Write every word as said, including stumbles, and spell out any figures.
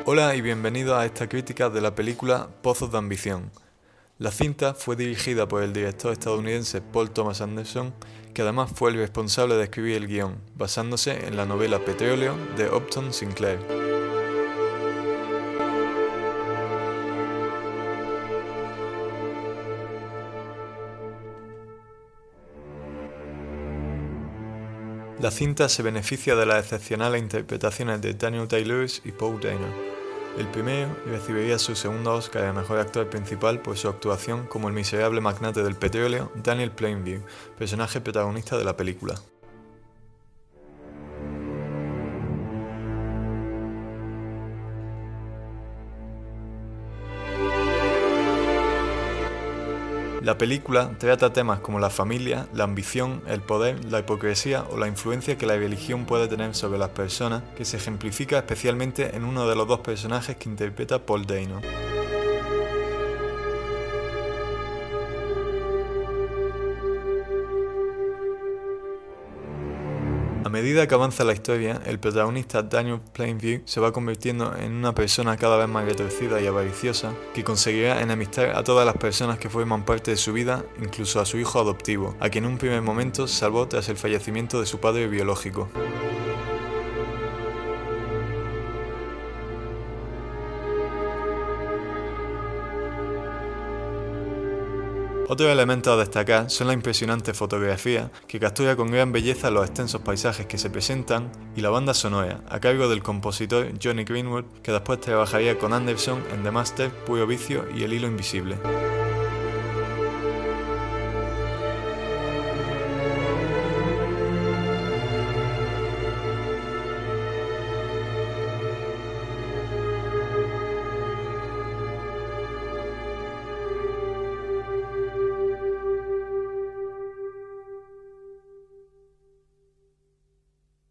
Hola y bienvenidos a esta crítica de la película Pozos de Ambición. La cinta fue dirigida por el director estadounidense Paul Thomas Anderson, que además fue el responsable de escribir el guión, basándose en la novela Petróleo de Upton Sinclair. La cinta se beneficia de las excepcionales interpretaciones de Daniel Day-Lewis y Paul Dano. El primero recibiría su segundo Oscar a Mejor Actor Principal por su actuación como el miserable magnate del petróleo Daniel Plainview, personaje protagonista de la película. La película trata temas como la familia, la ambición, el poder, la hipocresía o la influencia que la religión puede tener sobre las personas, que se ejemplifica especialmente en uno de los dos personajes que interpreta Paul Dano. A medida que avanza la historia, el protagonista Daniel Plainview se va convirtiendo en una persona cada vez más retorcida y avariciosa que conseguirá enemistar a todas las personas que forman parte de su vida, incluso a su hijo adoptivo, a quien en un primer momento salvó tras el fallecimiento de su padre biológico. Otros elementos a destacar son la impresionante fotografía, que captura con gran belleza los extensos paisajes que se presentan, y la banda sonora, a cargo del compositor Jonny Greenwood, que después trabajaría con Anderson en The Master, Puro Vicio y El Hilo Invisible.